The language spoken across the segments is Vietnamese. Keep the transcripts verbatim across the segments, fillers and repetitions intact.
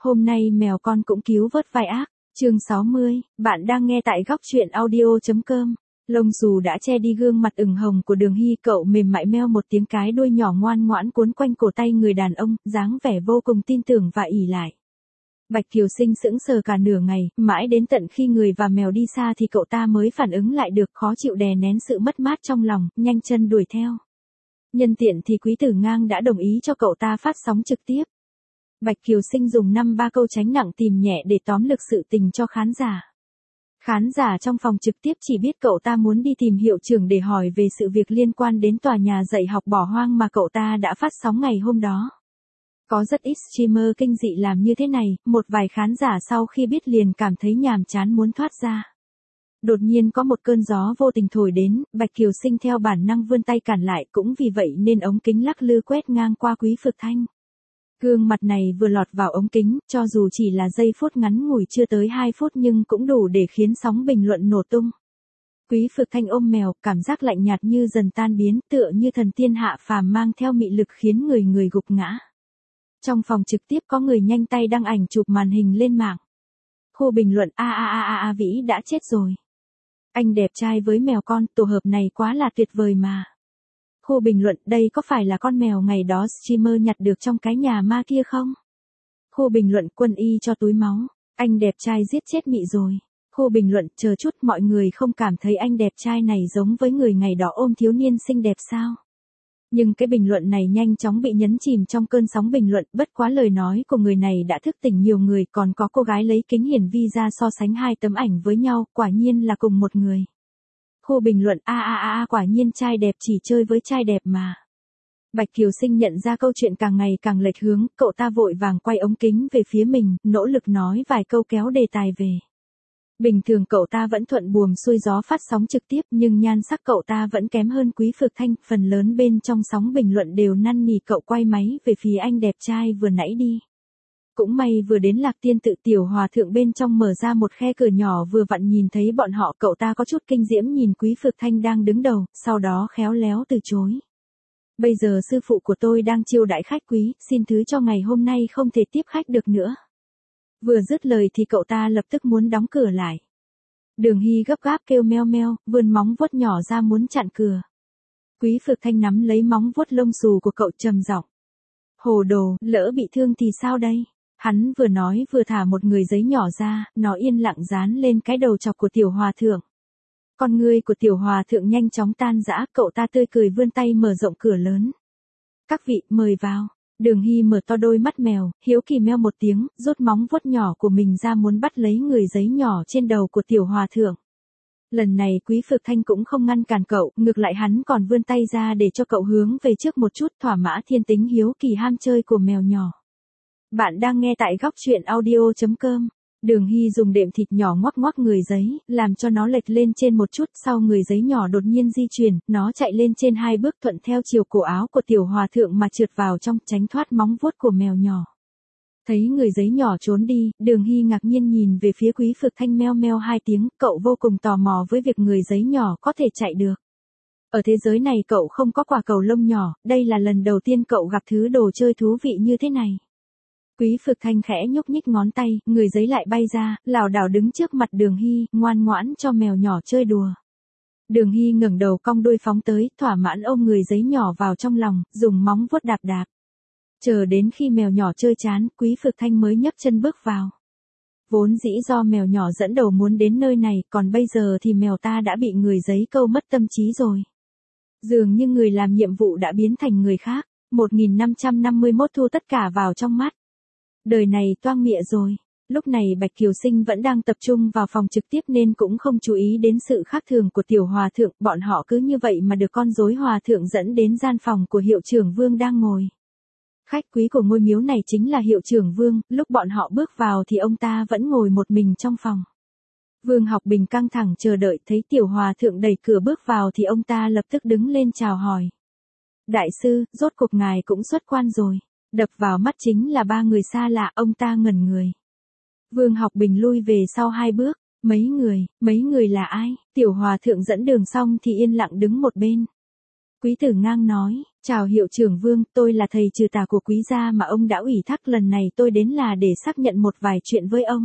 Hôm nay mèo con cũng cứu vớt vai ác. Chương sáu mươi, bạn đang nghe tại góc truyện audio chấm com. Lông xù đã che đi gương mặt ửng hồng của Đường Hy, cậu mềm mại meo một tiếng, cái đuôi nhỏ ngoan ngoãn cuốn quanh cổ tay người đàn ông, dáng vẻ vô cùng tin tưởng và ỷ lại. Bạch Kiều Sinh sững sờ cả nửa ngày, mãi đến tận khi người và mèo đi xa thì cậu ta mới phản ứng lại được, khó chịu đè nén sự mất mát trong lòng, nhanh chân đuổi theo. Nhân tiện thì Quý Tử Ngang đã đồng ý cho cậu ta phát sóng trực tiếp. Bạch Kiều Sinh dùng năm ba câu tránh nặng tìm nhẹ để tóm lực sự tình cho khán giả. Khán giả trong phòng trực tiếp chỉ biết cậu ta muốn đi tìm hiệu trưởng để hỏi về sự việc liên quan đến tòa nhà dạy học bỏ hoang mà cậu ta đã phát sóng ngày hôm đó. Có rất ít streamer kinh dị làm như thế này, một vài khán giả sau khi biết liền cảm thấy nhàm chán muốn thoát ra. Đột nhiên có một cơn gió vô tình thổi đến, Bạch Kiều Sinh theo bản năng vươn tay cản lại, cũng vì vậy nên ống kính lắc lư quét ngang qua Quý Phược Thanh. Gương mặt này vừa lọt vào ống kính, cho dù chỉ là giây phút ngắn ngủi chưa tới hai phút nhưng cũng đủ để khiến sóng bình luận nổ tung. Quý Phược Thanh ôm mèo, cảm giác lạnh nhạt như dần tan biến, tựa như thần tiên hạ phàm mang theo mị lực khiến người người gục ngã. Trong phòng trực tiếp có người nhanh tay đăng ảnh chụp màn hình lên mạng. Khu bình luận a a a a a Vĩ đã chết rồi. Anh đẹp trai với mèo con, tổ hợp này quá là tuyệt vời mà. Khu bình luận, đây có phải là con mèo ngày đó streamer nhặt được trong cái nhà ma kia không? Khu bình luận, Quân y cho túi máu. Anh đẹp trai giết chết mị rồi. Khu bình luận, chờ chút, mọi người không cảm thấy anh đẹp trai này giống với người ngày đó ôm thiếu niên xinh đẹp sao? Nhưng cái bình luận này nhanh chóng bị nhấn chìm trong cơn sóng bình luận, bất quá lời nói của người này đã thức tỉnh nhiều người, còn có cô gái lấy kính hiển vi ra so sánh hai tấm ảnh với nhau, quả nhiên là cùng một người. Khu bình luận a a a a quả nhiên trai đẹp chỉ chơi với trai đẹp mà. Bạch Kiều Sinh nhận ra câu chuyện càng ngày càng lệch hướng, cậu ta vội vàng quay ống kính về phía mình, nỗ lực nói vài câu kéo đề tài về. Bình thường cậu ta vẫn thuận buồm xuôi gió phát sóng trực tiếp, nhưng nhan sắc cậu ta vẫn kém hơn Quý Phược Thanh, phần lớn bên trong sóng bình luận đều năn nỉ cậu quay máy về phía anh đẹp trai vừa nãy đi. Cũng may vừa đến Lạc Tiên Tự, Tiểu Hòa Thượng bên trong mở ra một khe cửa nhỏ vừa vặn nhìn thấy bọn họ, cậu ta có chút kinh diễm nhìn Quý Phược Thanh đang đứng đầu, sau đó khéo léo từ chối. Bây giờ sư phụ của tôi đang chiêu đãi khách quý, xin thứ cho ngày hôm nay không thể tiếp khách được nữa. Vừa dứt lời thì cậu ta lập tức muốn đóng cửa lại. Đường Hy gấp gáp kêu meo meo, vươn móng vuốt nhỏ ra muốn chặn cửa. Quý Phược Thanh nắm lấy móng vuốt lông xù của cậu trầm giọng. Hồ đồ, lỡ bị thương thì sao đây? Hắn vừa nói vừa thả một người giấy nhỏ ra, nó yên lặng dán lên cái đầu chọc của Tiểu Hòa Thượng. Con ngươi của Tiểu Hòa Thượng nhanh chóng tan rã, cậu ta tươi cười vươn tay mở rộng cửa lớn. Các vị, mời vào. Đường Hy mở to đôi mắt mèo, hiếu kỳ meo một tiếng, rút móng vuốt nhỏ của mình ra muốn bắt lấy người giấy nhỏ trên đầu của Tiểu Hòa Thượng. Lần này Quý Phược Thanh cũng không ngăn cản cậu, ngược lại hắn còn vươn tay ra để cho cậu hướng về trước một chút, thỏa mãn thiên tính hiếu kỳ ham chơi của mèo nhỏ. Bạn đang nghe tại góc truyện audio chấm com. Đường Hy dùng đệm thịt nhỏ ngoắc ngoắc người giấy, làm cho nó lệch lên trên một chút, sau người giấy nhỏ đột nhiên di chuyển, nó chạy lên trên hai bước thuận theo chiều cổ áo của Tiểu Hòa Thượng mà trượt vào trong, tránh thoát móng vuốt của mèo nhỏ. Thấy người giấy nhỏ trốn đi, Đường Hy ngạc nhiên nhìn về phía Quý Phược Thanh, meo meo hai tiếng, cậu vô cùng tò mò với việc người giấy nhỏ có thể chạy được. Ở thế giới này cậu không có quả cầu lông nhỏ, đây là lần đầu tiên cậu gặp thứ đồ chơi thú vị như thế này. Quý Phược Thanh khẽ nhúc nhích ngón tay, người giấy lại bay ra, lảo đảo đứng trước mặt Đường Hy, ngoan ngoãn cho mèo nhỏ chơi đùa. Đường Hy ngẩng đầu cong đuôi phóng tới, thỏa mãn ôm người giấy nhỏ vào trong lòng, dùng móng vuốt đạp đạp. Chờ đến khi mèo nhỏ chơi chán, Quý Phược Thanh mới nhấc chân bước vào. Vốn dĩ do mèo nhỏ dẫn đầu muốn đến nơi này, còn bây giờ thì mèo ta đã bị người giấy câu mất tâm trí rồi. Dường như người làm nhiệm vụ đã biến thành người khác. một nghìn năm trăm năm mươi mốt thu tất cả vào trong mắt. Đời này toang mịa rồi. Lúc này Bạch Kiều Sinh vẫn đang tập trung vào phòng trực tiếp nên cũng không chú ý đến sự khác thường của Tiểu Hòa Thượng, bọn họ cứ như vậy mà được con rối Hòa Thượng dẫn đến gian phòng của Hiệu trưởng Vương đang ngồi. Khách quý của ngôi miếu này chính là Hiệu trưởng Vương, lúc bọn họ bước vào thì ông ta vẫn ngồi một mình trong phòng. Vương Học Bình căng thẳng chờ đợi, thấy Tiểu Hòa Thượng đẩy cửa bước vào thì ông ta lập tức đứng lên chào hỏi. Đại sư, rốt cuộc ngài cũng xuất quan rồi. Đập vào mắt chính là ba người xa lạ, ông ta ngẩn người. Vương Học Bình lui về sau hai bước, mấy người, mấy người là ai? Tiểu Hòa Thượng dẫn đường xong thì yên lặng đứng một bên. Quý Tử Ngang nói, Chào hiệu trưởng Vương, tôi là thầy trừ tà của quý gia mà ông đã ủy thác, lần này tôi đến là để xác nhận một vài chuyện với ông.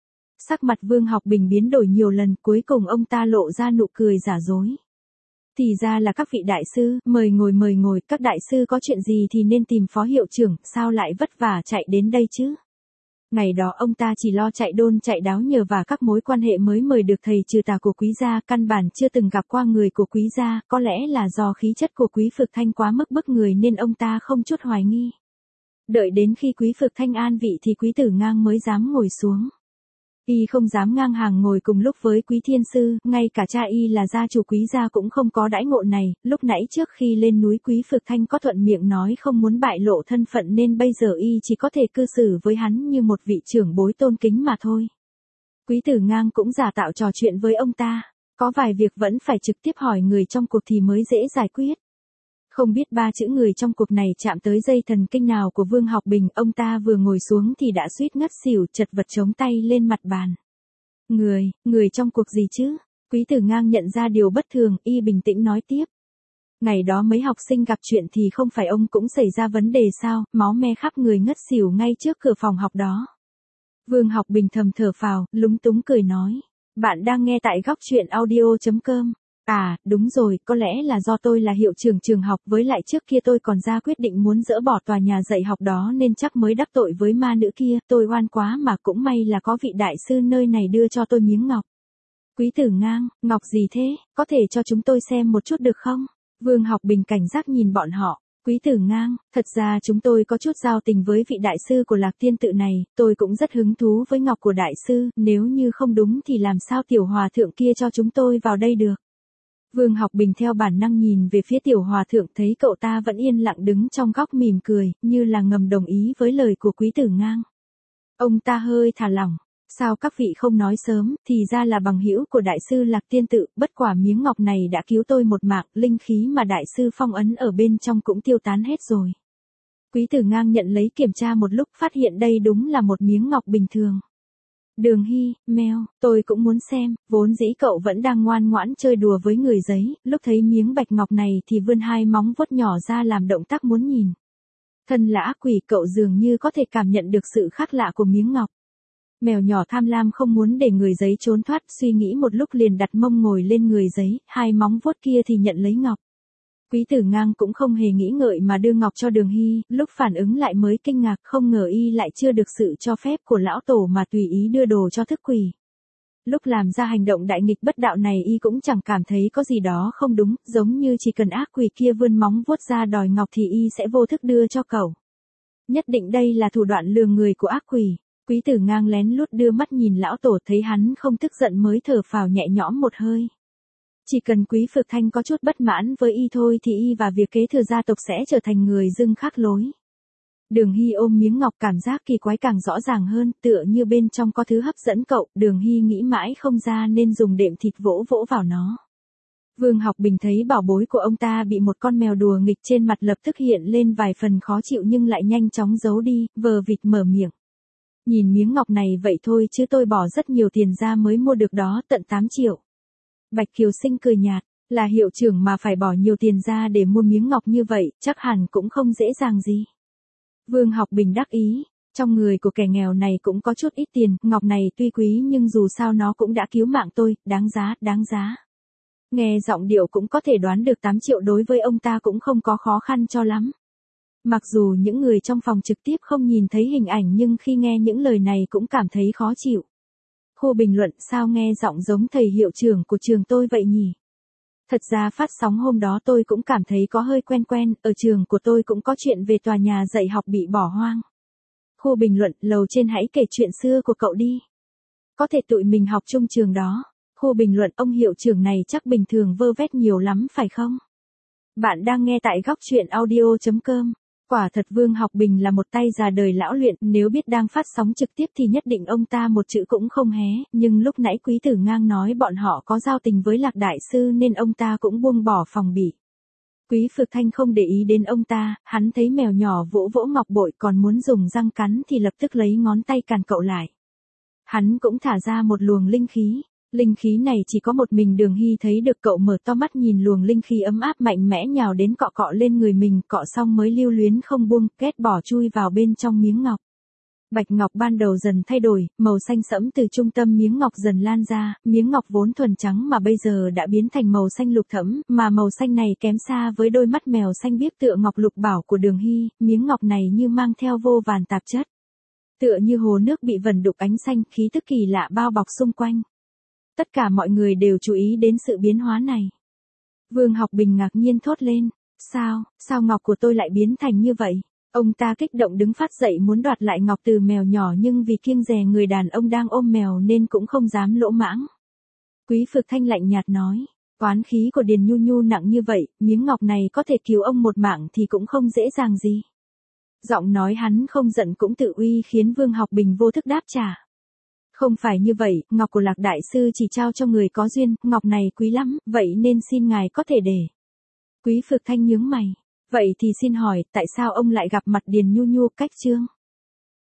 Sắc mặt Vương Học Bình biến đổi nhiều lần, cuối cùng ông ta lộ ra nụ cười giả dối. Thì ra là các vị đại sư, mời ngồi mời ngồi, các đại sư có chuyện gì thì nên tìm phó hiệu trưởng, sao lại vất vả chạy đến đây chứ? Ngày đó ông ta chỉ lo chạy đôn chạy đáo nhờ và các mối quan hệ mới mời được thầy trừ tà của quý gia, căn bản chưa từng gặp qua người của quý gia, có lẽ là do khí chất của quý Phược Thanh quá mức bức người nên ông ta không chút hoài nghi. Đợi đến khi quý Phược Thanh an vị thì quý Tử Ngang mới dám ngồi xuống. Y không dám ngang hàng ngồi cùng lúc với quý thiên sư, ngay cả cha Y là gia chủ quý gia cũng không có đãi ngộ này, lúc nãy trước khi lên núi quý Phược Thanh có thuận miệng nói không muốn bại lộ thân phận nên bây giờ Y chỉ có thể cư xử với hắn như một vị trưởng bối tôn kính mà thôi. Quý Tử Ngang cũng giả tạo trò chuyện với ông ta, có vài việc vẫn phải trực tiếp hỏi người trong cuộc thì mới dễ giải quyết. Không biết ba chữ người trong cuộc này chạm tới dây thần kinh nào của Vương Học Bình, ông ta vừa ngồi xuống thì đã suýt ngất xỉu, chật vật chống tay lên mặt bàn. Người, người trong cuộc gì chứ? Quý Tử Ngang nhận ra điều bất thường, Y bình tĩnh nói tiếp. Ngày đó mấy học sinh gặp chuyện thì không phải ông cũng xảy ra vấn đề sao, máu me khắp người ngất xỉu ngay trước cửa phòng học đó. Vương Học Bình thầm thở phào, lúng túng cười nói. Bạn đang nghe tại góc truyện audio chấm com. À, đúng rồi, có lẽ là do tôi là hiệu trưởng trường học, với lại trước kia tôi còn ra quyết định muốn dỡ bỏ tòa nhà dạy học đó nên chắc mới đắc tội với ma nữ kia, tôi oan quá mà cũng may là có vị đại sư nơi này đưa cho tôi miếng ngọc. Quý Tử Ngang, ngọc gì thế, có thể cho chúng tôi xem một chút được không? Vương Học Bình cảnh giác nhìn bọn họ. Quý Tử Ngang, thật ra chúng tôi có chút giao tình với vị đại sư của Lạc Tiên tự này, tôi cũng rất hứng thú với ngọc của đại sư, nếu như không đúng thì làm sao tiểu hòa thượng kia cho chúng tôi vào đây được? Vương Học Bình theo bản năng nhìn về phía tiểu hòa thượng, thấy cậu ta vẫn yên lặng đứng trong góc mỉm cười, như là ngầm đồng ý với lời của Quý Tử Ngang. Ông ta hơi thả lỏng, sao các vị không nói sớm, thì ra là bằng hữu của đại sư Lạc Tiên tự, bất quả miếng ngọc này đã cứu tôi một mạng, linh khí mà đại sư phong ấn ở bên trong cũng tiêu tán hết rồi. Quý Tử Ngang nhận lấy kiểm tra một lúc, phát hiện đây đúng là một miếng ngọc bình thường. Đường Hy, meo, tôi cũng muốn xem, vốn dĩ cậu vẫn đang ngoan ngoãn chơi đùa với người giấy, lúc thấy miếng bạch ngọc này thì vươn hai móng vuốt nhỏ ra làm động tác muốn nhìn. Thân là ác quỷ, cậu dường như có thể cảm nhận được sự khác lạ của miếng ngọc. Mèo nhỏ tham lam không muốn để người giấy trốn thoát, suy nghĩ một lúc liền đặt mông ngồi lên người giấy, hai móng vuốt kia thì nhận lấy ngọc. Quý Tử Ngang cũng không hề nghĩ ngợi mà đưa ngọc cho Đường Hy, lúc phản ứng lại mới kinh ngạc, không ngờ Y lại chưa được sự cho phép của lão tổ mà tùy ý đưa đồ cho thức quỷ. Lúc làm ra hành động đại nghịch bất đạo này Y cũng chẳng cảm thấy có gì đó không đúng, giống như chỉ cần ác quỷ kia vươn móng vuốt ra đòi ngọc thì Y sẽ vô thức đưa cho cậu. Nhất định đây là thủ đoạn lừa người của ác quỷ. Quý Tử Ngang lén lút đưa mắt nhìn lão tổ, thấy hắn không tức giận mới thở phào nhẹ nhõm một hơi. Chỉ cần Quý Phược Thanh có chút bất mãn với Y thôi thì Y và việc kế thừa gia tộc sẽ trở thành người dưng khác lối. Đường Hy ôm miếng ngọc, cảm giác kỳ quái càng rõ ràng hơn, tựa như bên trong có thứ hấp dẫn cậu, Đường Hy nghĩ mãi không ra nên dùng đệm thịt vỗ vỗ vào nó. Vương Học Bình thấy bảo bối của ông ta bị một con mèo đùa nghịch trên mặt, lập tức hiện lên vài phần khó chịu nhưng lại nhanh chóng giấu đi, vờ vịt mở miệng. Nhìn miếng ngọc này vậy thôi chứ tôi bỏ rất nhiều tiền ra mới mua được đó, tận tám triệu. Bạch Kiều Sinh cười nhạt, là hiệu trưởng mà phải bỏ nhiều tiền ra để mua miếng ngọc như vậy, chắc hẳn cũng không dễ dàng gì. Vương Học Bình đắc ý, trong người của kẻ nghèo này cũng có chút ít tiền, ngọc này tuy quý nhưng dù sao nó cũng đã cứu mạng tôi, đáng giá, đáng giá. Nghe giọng điệu cũng có thể đoán được tám triệu đối với ông ta cũng không có khó khăn cho lắm. Mặc dù những người trong phòng trực tiếp không nhìn thấy hình ảnh nhưng khi nghe những lời này cũng cảm thấy khó chịu. Khu bình luận, sao nghe giọng giống thầy hiệu trưởng của trường tôi vậy nhỉ? Thật ra phát sóng hôm đó tôi cũng cảm thấy có hơi quen quen, ở trường của tôi cũng có chuyện về tòa nhà dạy học bị bỏ hoang. Khu bình luận, lầu trên hãy kể chuyện xưa của cậu đi. Có thể tụi mình học chung trường đó. Khu bình luận, ông hiệu trưởng này chắc bình thường vơ vét nhiều lắm phải không? Bạn đang nghe tại góc truyện audio chấm com. Quả thật Vương Học Bình là một tay già đời lão luyện, nếu biết đang phát sóng trực tiếp thì nhất định ông ta một chữ cũng không hé, nhưng lúc nãy Quý Tử Ngang nói bọn họ có giao tình với Lạc Đại Sư nên ông ta cũng buông bỏ phòng bị. Quý Phược Thanh không để ý đến ông ta, hắn thấy mèo nhỏ vỗ vỗ ngọc bội còn muốn dùng răng cắn thì lập tức lấy ngón tay càn cậu lại. Hắn cũng thả ra một luồng linh khí. Linh khí này chỉ có một mình Đường Hy thấy được, cậu mở to mắt nhìn luồng linh khí ấm áp mạnh mẽ nhào đến cọ cọ lên người mình, cọ xong mới lưu luyến không buông, ghét bỏ chui vào bên trong miếng ngọc. Bạch ngọc ban đầu dần thay đổi, màu xanh sẫm từ trung tâm miếng ngọc dần lan ra, miếng ngọc vốn thuần trắng mà bây giờ đã biến thành màu xanh lục thẫm, mà màu xanh này kém xa với đôi mắt mèo xanh biếc tựa ngọc lục bảo của Đường Hy, miếng ngọc này như mang theo vô vàn tạp chất. Tựa như hồ nước bị vẩn đục ánh xanh, khí tức kỳ lạ bao bọc xung quanh. Tất cả mọi người đều chú ý đến sự biến hóa này. Vương Học Bình ngạc nhiên thốt lên, sao, sao ngọc của tôi lại biến thành như vậy? Ông ta kích động đứng phát dậy muốn đoạt lại ngọc từ mèo nhỏ, nhưng vì kiêng dè người đàn ông đang ôm mèo nên cũng không dám lỗ mãng. Quý Phược Thanh lạnh nhạt nói, oán khí của Điền Nhu Nhu nặng như vậy, miếng ngọc này có thể cứu ông một mạng thì cũng không dễ dàng gì. Giọng nói hắn không giận cũng tự uy khiến Vương Học Bình vô thức đáp trả. Không phải như vậy, ngọc của Lạc Đại Sư chỉ trao cho người có duyên, ngọc này quý lắm, vậy nên xin ngài có thể để. Quý Phược Thanh nhướng mày. Vậy thì xin hỏi, tại sao ông lại gặp mặt Điền Nhu Nhu cách chương?